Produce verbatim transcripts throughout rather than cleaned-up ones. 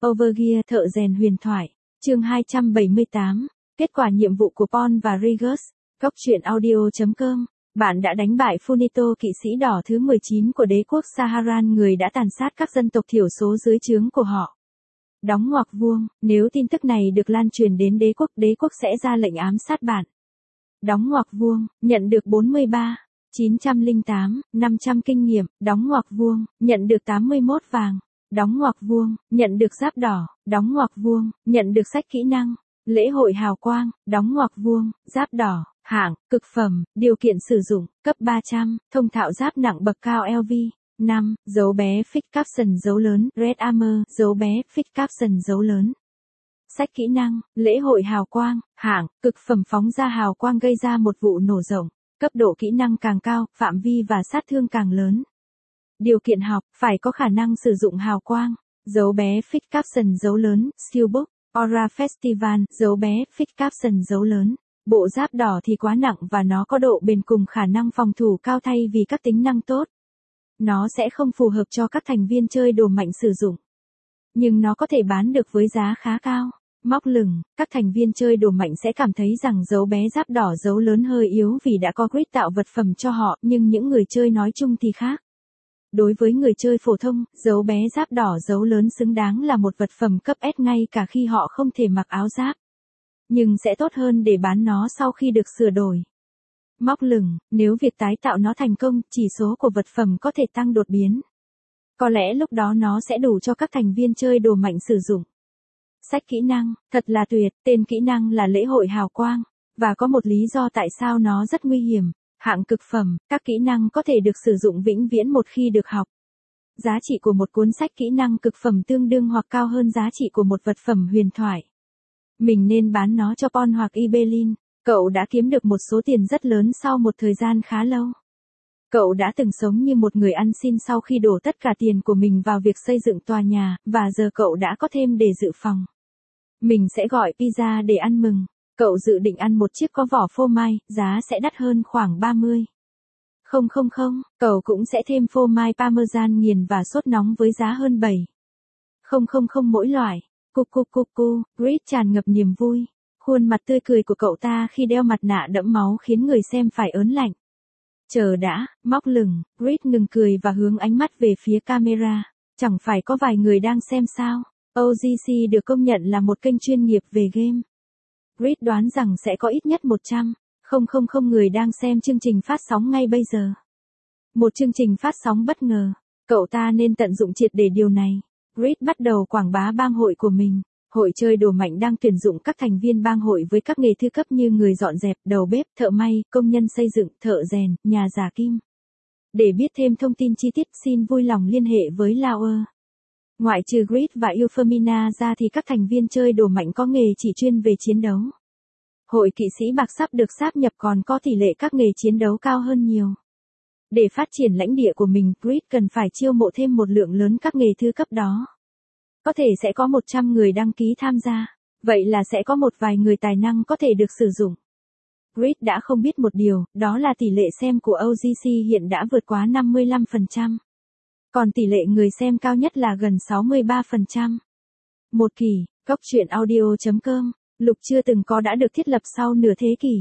Overgear thợ rèn huyền thoại. Chương hai trăm bảy mươi tám. Kết quả nhiệm vụ của Paul và Regis. Góc truyện audio chấm com. Bạn đã đánh bại Funito, kỵ sĩ đỏ thứ mười chín của đế quốc Saharan, người đã tàn sát các dân tộc thiểu số dưới trướng của họ. Đóng ngoặc vuông, nếu tin tức này được lan truyền đến đế quốc, đế quốc sẽ ra lệnh ám sát bạn. Đóng ngoặc vuông, nhận được bốn mươi ba, chín trăm lẻ tám, năm trăm kinh nghiệm, đóng ngoặc vuông, nhận được tám mươi mốt vàng. Đóng ngoặc vuông, nhận được giáp đỏ, đóng ngoặc vuông, nhận được sách kỹ năng, lễ hội hào quang, đóng ngoặc vuông, giáp đỏ, hạng, cực phẩm, điều kiện sử dụng, cấp ba trăm, thông thạo giáp nặng bậc cao lờ vê, năm, dấu bé Fix Caption dấu lớn, Red Armor, dấu bé Fix Caption dấu lớn. Sách kỹ năng, lễ hội hào quang, hạng, cực phẩm phóng ra hào quang gây ra một vụ nổ rộng, cấp độ kỹ năng càng cao, phạm vi và sát thương càng lớn. Điều kiện học, phải có khả năng sử dụng hào quang, dấu bé Fix Caption dấu lớn, Skillbook, Aura Festival, dấu bé Fix Caption dấu lớn. Bộ giáp đỏ thì quá nặng và nó có độ bền cùng khả năng phòng thủ cao thay vì các tính năng tốt. Nó sẽ không phù hợp cho các thành viên chơi đồ mạnh sử dụng. Nhưng nó có thể bán được với giá khá cao. Móc lửng, các thành viên chơi đồ mạnh sẽ cảm thấy rằng dấu bé giáp đỏ dấu lớn hơi yếu vì đã có grid tạo vật phẩm cho họ, nhưng những người chơi nói chung thì khác. Đối với người chơi phổ thông, dấu bé giáp đỏ dấu lớn xứng đáng là một vật phẩm cấp S ngay cả khi họ không thể mặc áo giáp. Nhưng sẽ tốt hơn để bán nó sau khi được sửa đổi. Móc lửng, nếu việc tái tạo nó thành công, chỉ số của vật phẩm có thể tăng đột biến. Có lẽ lúc đó nó sẽ đủ cho các thành viên chơi đồ mạnh sử dụng. Sách kỹ năng, thật là tuyệt, tên kỹ năng là lễ hội hào quang, và có một lý do tại sao nó rất nguy hiểm. Hạng cực phẩm, các kỹ năng có thể được sử dụng vĩnh viễn một khi được học. Giá trị của một cuốn sách kỹ năng cực phẩm tương đương hoặc cao hơn giá trị của một vật phẩm huyền thoại. Mình nên bán nó cho Paul hoặc Ibelin. Cậu đã kiếm được một số tiền rất lớn sau một thời gian khá lâu. Cậu đã từng sống như một người ăn xin sau khi đổ tất cả tiền của mình vào việc xây dựng tòa nhà, và giờ cậu đã có thêm để dự phòng. Mình sẽ gọi pizza để ăn mừng. Cậu dự định ăn một chiếc có vỏ phô mai, giá sẽ đắt hơn khoảng ba mươi. Không không không, cậu cũng sẽ thêm phô mai parmesan nghiền và sốt nóng với giá hơn bảy. Không không không mỗi loại. Cu cu cu cu, Grid tràn ngập niềm vui. Khuôn mặt tươi cười của cậu ta khi đeo mặt nạ đẫm máu khiến người xem phải ớn lạnh. Chờ đã, móc lửng, Grid ngừng cười và hướng ánh mắt về phía camera. Chẳng phải có vài người đang xem sao? ô giê xê được công nhận là một kênh chuyên nghiệp về game. Grid đoán rằng sẽ có ít nhất một trăm nghìn người đang xem chương trình phát sóng ngay bây giờ. Một chương trình phát sóng bất ngờ. Cậu ta nên tận dụng triệt để điều này. Grid bắt đầu quảng bá bang hội của mình. Hội chơi đồ mạnh đang tuyển dụng các thành viên bang hội với các nghề thư cấp như người dọn dẹp, đầu bếp, thợ may, công nhân xây dựng, thợ rèn, nhà giả kim. Để biết thêm thông tin chi tiết, xin vui lòng liên hệ với Lauer. Ngoại trừ Grid và Euphemina ra thì các thành viên chơi đồ mạnh có nghề chỉ chuyên về chiến đấu. Hội kỵ sĩ bạc sắp được sáp nhập còn có tỷ lệ các nghề chiến đấu cao hơn nhiều. Để phát triển lãnh địa của mình, Grid cần phải chiêu mộ thêm một lượng lớn các nghề thư cấp đó. Có thể sẽ có một trăm người đăng ký tham gia, vậy là sẽ có một vài người tài năng có thể được sử dụng. Grid đã không biết một điều, đó là tỷ lệ xem của ô giê xê hiện đã vượt quá năm mươi lăm phần trăm. Còn tỷ lệ người xem cao nhất là gần sáu mươi ba phần trăm. Một kỳ, góc truyện audio chấm com, lục chưa từng có đã được thiết lập sau nửa thế kỷ.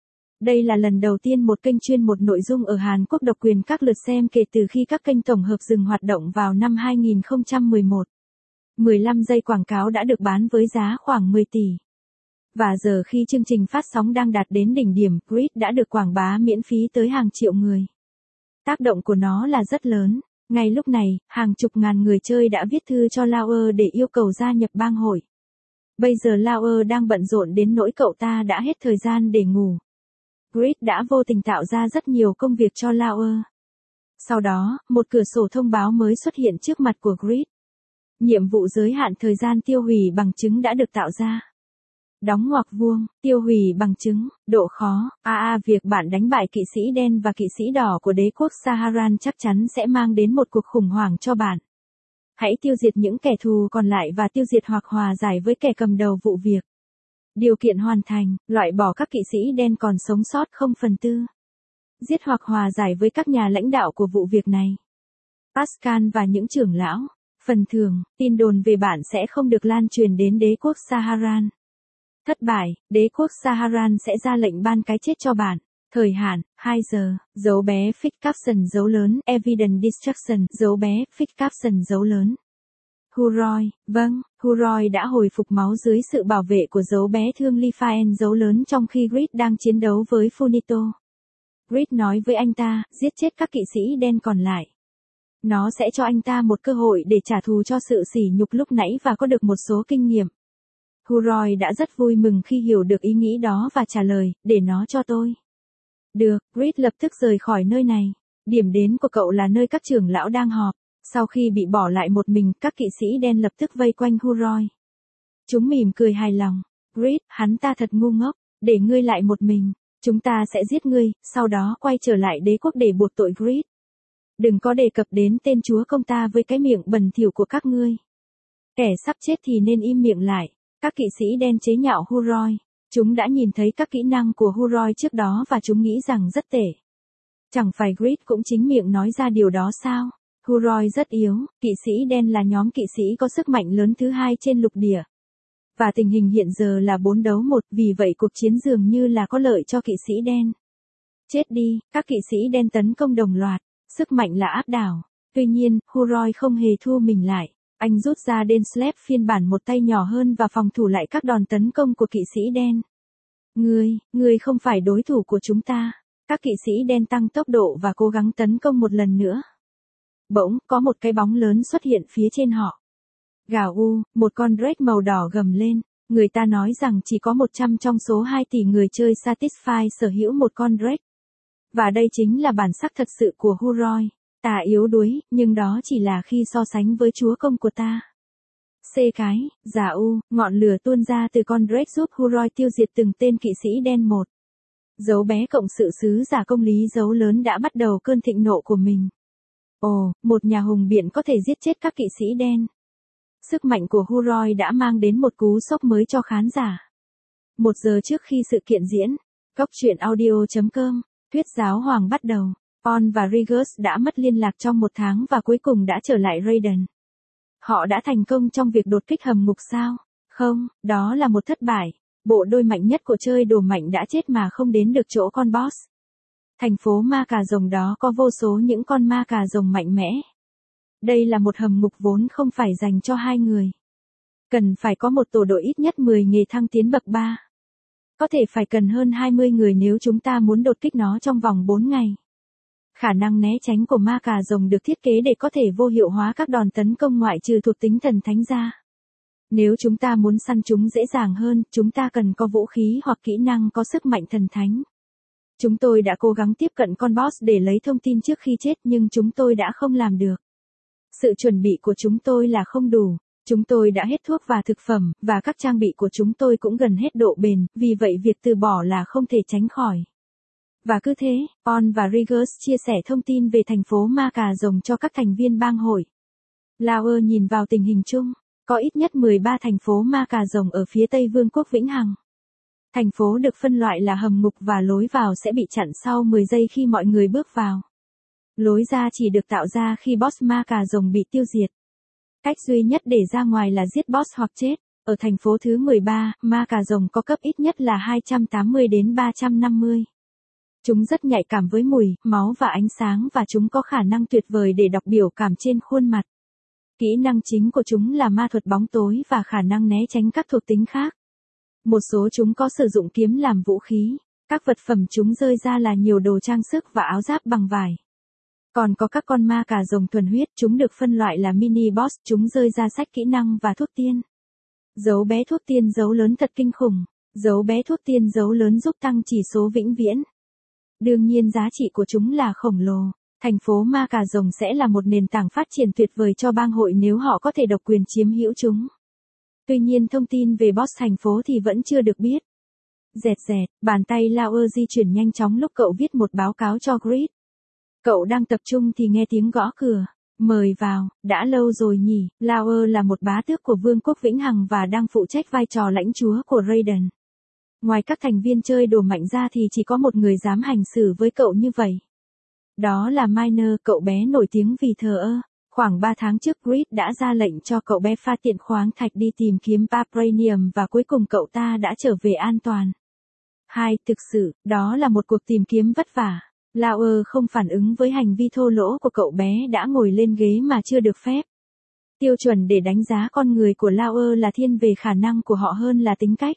Đây là lần đầu tiên một kênh chuyên một nội dung ở Hàn Quốc độc quyền các lượt xem kể từ khi các kênh tổng hợp dừng hoạt động vào năm hai nghìn không trăm mười một. mười lăm giây quảng cáo đã được bán với giá khoảng mười tỷ. Và giờ khi chương trình phát sóng đang đạt đến đỉnh điểm, Grid đã được quảng bá miễn phí tới hàng triệu người. Tác động của nó là rất lớn. Ngay lúc này, hàng chục ngàn người chơi đã viết thư cho Lauer để yêu cầu gia nhập bang hội. Bây giờ Lauer đang bận rộn đến nỗi cậu ta đã hết thời gian để ngủ. Grid đã vô tình tạo ra rất nhiều công việc cho Lauer. Sau đó, một cửa sổ thông báo mới xuất hiện trước mặt của Grid. Nhiệm vụ giới hạn thời gian tiêu hủy bằng chứng đã được tạo ra. Đóng ngoặc vuông, tiêu hủy bằng chứng, độ khó, a a việc bạn đánh bại kỵ sĩ đen và kỵ sĩ đỏ của đế quốc Saharan chắc chắn sẽ mang đến một cuộc khủng hoảng cho bạn. Hãy tiêu diệt những kẻ thù còn lại và tiêu diệt hoặc hòa giải với kẻ cầm đầu vụ việc. Điều kiện hoàn thành, loại bỏ các kỵ sĩ đen còn sống sót không phần tư. Giết hoặc hòa giải với các nhà lãnh đạo của vụ việc này. Pascal và những trưởng lão. Phần thưởng, tin đồn về bạn sẽ không được lan truyền đến đế quốc Saharan. Thất bại, đế quốc Saharan sẽ ra lệnh ban cái chết cho bạn. Thời hạn, hai giờ, dấu bé fix caption dấu lớn, evidence destruction, dấu bé fix caption dấu lớn. Huroi, vâng, Huroi đã hồi phục máu dưới sự bảo vệ của dấu bé thương Lifaen dấu lớn trong khi Grid đang chiến đấu với Funito. Grid nói với anh ta, giết chết các kỵ sĩ đen còn lại. Nó sẽ cho anh ta một cơ hội để trả thù cho sự sỉ nhục lúc nãy và có được một số kinh nghiệm. Huroi đã rất vui mừng khi hiểu được ý nghĩ đó và trả lời, để nó cho tôi. Được, Grid lập tức rời khỏi nơi này. Điểm đến của cậu là nơi các trưởng lão đang họp. Sau khi bị bỏ lại một mình, các kỵ sĩ đen lập tức vây quanh Huroi. Chúng mỉm cười hài lòng. Grid, hắn ta thật ngu ngốc, để ngươi lại một mình. Chúng ta sẽ giết ngươi, sau đó quay trở lại đế quốc để buộc tội Grid. Đừng có đề cập đến tên chúa công ta với cái miệng bẩn thỉu của các ngươi. Kẻ sắp chết thì nên im miệng lại. Các kỵ sĩ đen chế nhạo Huroi. Chúng đã nhìn thấy các kỹ năng của Huroi trước đó và chúng nghĩ rằng rất tệ. Chẳng phải Grid cũng chính miệng nói ra điều đó sao? Huroi rất yếu, kỵ sĩ đen là nhóm kỵ sĩ có sức mạnh lớn thứ hai trên lục địa. Và tình hình hiện giờ là bốn đấu một, vì vậy cuộc chiến dường như là có lợi cho kỵ sĩ đen. Chết đi, các kỵ sĩ đen tấn công đồng loạt, sức mạnh là áp đảo. Tuy nhiên, Huroi không hề thu mình lại. Anh rút ra Denslap phiên bản một tay nhỏ hơn và phòng thủ lại các đòn tấn công của kỵ sĩ đen. Ngươi, ngươi không phải đối thủ của chúng ta. Các kỵ sĩ đen tăng tốc độ và cố gắng tấn công một lần nữa. Bỗng, có một cái bóng lớn xuất hiện phía trên họ. Gào u, một con Drake màu đỏ gầm lên. Người ta nói rằng chỉ có một trăm trong số hai tỷ người chơi Satisfy sở hữu một con Drake. Và đây chính là bản sắc thật sự của Huroi. Ta yếu đuối, nhưng đó chỉ là khi so sánh với chúa công của ta. C cái, giả u, ngọn lửa tuôn ra từ con Drake giúp Huroi tiêu diệt từng tên kỵ sĩ đen một. Dấu bé cộng sự sứ giả công lý dấu lớn đã bắt đầu cơn thịnh nộ của mình. Ồ, một nhà hùng biện có thể giết chết các kỵ sĩ đen. Sức mạnh của Huroi đã mang đến một cú sốc mới cho khán giả. Một giờ trước khi sự kiện diễn, Cóc truyện audio chấm com, thuyết giáo hoàng bắt đầu. On và Rigus đã mất liên lạc trong một tháng và cuối cùng đã trở lại Raiden. Họ đã thành công trong việc đột kích hầm ngục sao? Không, đó là một thất bại. Bộ đôi mạnh nhất của chơi đồ mạnh đã chết mà không đến được chỗ con boss. Thành phố ma cà rồng đó có vô số những con ma cà rồng mạnh mẽ. Đây là một hầm ngục vốn không phải dành cho hai người. Cần phải có một tổ đội ít nhất mười nghề thăng tiến bậc ba. Có thể phải cần hơn hai mươi người nếu chúng ta muốn đột kích nó trong vòng bốn ngày. Khả năng né tránh của ma cà rồng được thiết kế để có thể vô hiệu hóa các đòn tấn công ngoại trừ thuộc tính thần thánh ra. Nếu chúng ta muốn săn chúng dễ dàng hơn, chúng ta cần có vũ khí hoặc kỹ năng có sức mạnh thần thánh. Chúng tôi đã cố gắng tiếp cận con boss để lấy thông tin trước khi chết nhưng chúng tôi đã không làm được. Sự chuẩn bị của chúng tôi là không đủ. Chúng tôi đã hết thuốc và thực phẩm, và các trang bị của chúng tôi cũng gần hết độ bền, vì vậy việc từ bỏ là không thể tránh khỏi. Và cứ thế, On và Rigus chia sẻ thông tin về thành phố ma cà rồng cho các thành viên bang hội. Lauer nhìn vào tình hình chung, có ít nhất mười ba thành phố ma cà rồng ở phía tây Vương quốc Vĩnh Hằng. Thành phố được phân loại là hầm ngục và lối vào sẽ bị chặn sau mười giây khi mọi người bước vào. Lối ra chỉ được tạo ra khi boss ma cà rồng bị tiêu diệt. Cách duy nhất để ra ngoài là giết boss hoặc chết. Ở thành phố thứ mười ba, ma cà rồng có cấp ít nhất là hai trăm tám mươi đến ba trăm năm mươi. Chúng rất nhạy cảm với mùi, máu và ánh sáng và chúng có khả năng tuyệt vời để đọc biểu cảm trên khuôn mặt. Kỹ năng chính của chúng là ma thuật bóng tối và khả năng né tránh các thuộc tính khác. Một số chúng có sử dụng kiếm làm vũ khí. Các vật phẩm chúng rơi ra là nhiều đồ trang sức và áo giáp bằng vải. Còn có các con ma cà rồng thuần huyết, chúng được phân loại là mini boss, chúng rơi ra sách kỹ năng và thuốc tiên. Dấu bé thuốc tiên dấu lớn thật kinh khủng. Dấu bé thuốc tiên dấu lớn giúp tăng chỉ số vĩnh viễn. Đương nhiên giá trị của chúng là khổng lồ. Thành phố ma cà rồng sẽ là một nền tảng phát triển tuyệt vời cho bang hội nếu họ có thể độc quyền chiếm hữu chúng. Tuy nhiên thông tin về boss thành phố thì vẫn chưa được biết. Dẹt dẹt, bàn tay Lauer di chuyển nhanh chóng lúc cậu viết một báo cáo cho Grid. Cậu đang tập trung thì nghe tiếng gõ cửa. Mời vào, đã lâu rồi nhỉ. Lauer là một bá tước của Vương quốc Vĩnh Hằng và đang phụ trách vai trò lãnh chúa của Raiden. Ngoài các thành viên chơi đồ mạnh ra thì chỉ có một người dám hành xử với cậu như vậy. Đó là Miner, cậu bé nổi tiếng vì thờ ơ. Khoảng ba tháng trước Grid đã ra lệnh cho cậu bé pha tiện khoáng thạch đi tìm kiếm Vibranium và cuối cùng cậu ta đã trở về an toàn. Hai, thực sự, đó là một cuộc tìm kiếm vất vả. Lauer không phản ứng với hành vi thô lỗ của cậu bé đã ngồi lên ghế mà chưa được phép. Tiêu chuẩn để đánh giá con người của Lauer là thiên về khả năng của họ hơn là tính cách.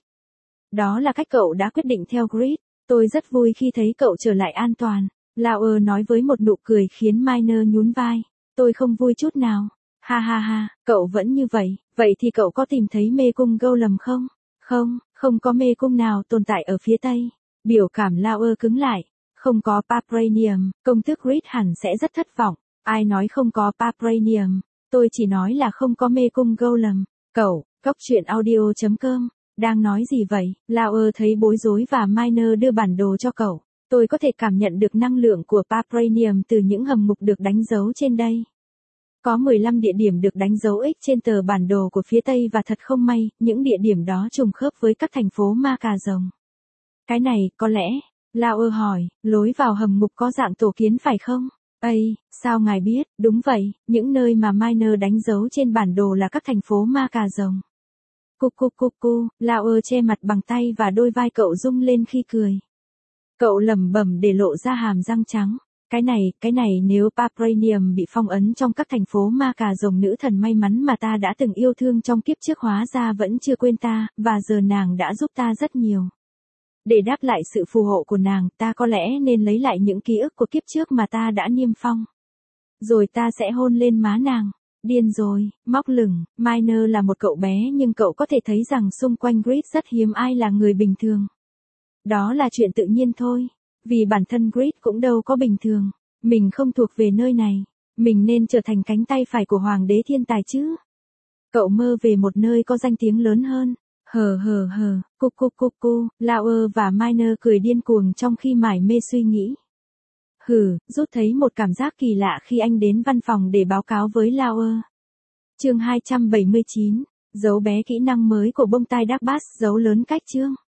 Đó là cách cậu đã quyết định theo Grid. Tôi rất vui khi thấy cậu trở lại an toàn. Lauer nói với một nụ cười khiến Miner nhún vai. Tôi không vui chút nào. Ha ha ha, cậu vẫn như vậy. Vậy thì cậu có tìm thấy mê cung Golem không? Không, không có mê cung nào tồn tại ở phía Tây. Biểu cảm Lauer cứng lại. Không có Vibranium, công tước Grid hẳn sẽ rất thất vọng. Ai nói không có Vibranium? Tôi chỉ nói là không có mê cung Golem. Cậu, góc truyện audio chấm com, đang nói gì vậy? Lauer thấy bối rối và Miner đưa bản đồ cho cậu. Tôi có thể cảm nhận được năng lượng của Vibranium từ những hầm mục được đánh dấu trên đây. Có mười lăm địa điểm được đánh dấu X trên tờ bản đồ của phía Tây và thật không may, những địa điểm đó trùng khớp với các thành phố ma cà rồng. Cái này, có lẽ, Lauer hỏi, lối vào hầm mục có dạng tổ kiến phải không? Ây, sao ngài biết? Đúng vậy, những nơi mà Miner đánh dấu trên bản đồ là các thành phố ma cà rồng. Cu cu cu cu, Lauer che mặt bằng tay và đôi vai cậu rung lên khi cười. Cậu lẩm bẩm để lộ ra hàm răng trắng. Cái này, cái này nếu Vibranium bị phong ấn trong các thành phố ma cà rồng, nữ thần may mắn mà ta đã từng yêu thương trong kiếp trước hóa ra vẫn chưa quên ta, và giờ nàng đã giúp ta rất nhiều. Để đáp lại sự phù hộ của nàng, ta có lẽ nên lấy lại những ký ức của kiếp trước mà ta đã niêm phong. Rồi ta sẽ hôn lên má nàng. Điên rồi, móc lửng, Miner là một cậu bé nhưng cậu có thể thấy rằng xung quanh Grid rất hiếm ai là người bình thường. Đó là chuyện tự nhiên thôi. Vì bản thân Grid cũng đâu có bình thường. Mình không thuộc về nơi này. Mình nên trở thành cánh tay phải của Hoàng đế thiên tài chứ. Cậu mơ về một nơi có danh tiếng lớn hơn. Hờ hờ hờ, cu cu cu cu, Lauer và Miner cười điên cuồng trong khi mải mê suy nghĩ. Hừ, rút thấy một cảm giác kỳ lạ khi anh đến văn phòng để báo cáo với Lauer. Chương hai trăm bảy mươi chín, dấu bé kỹ năng mới của bông tai Dark Bass, dấu lớn cách chương.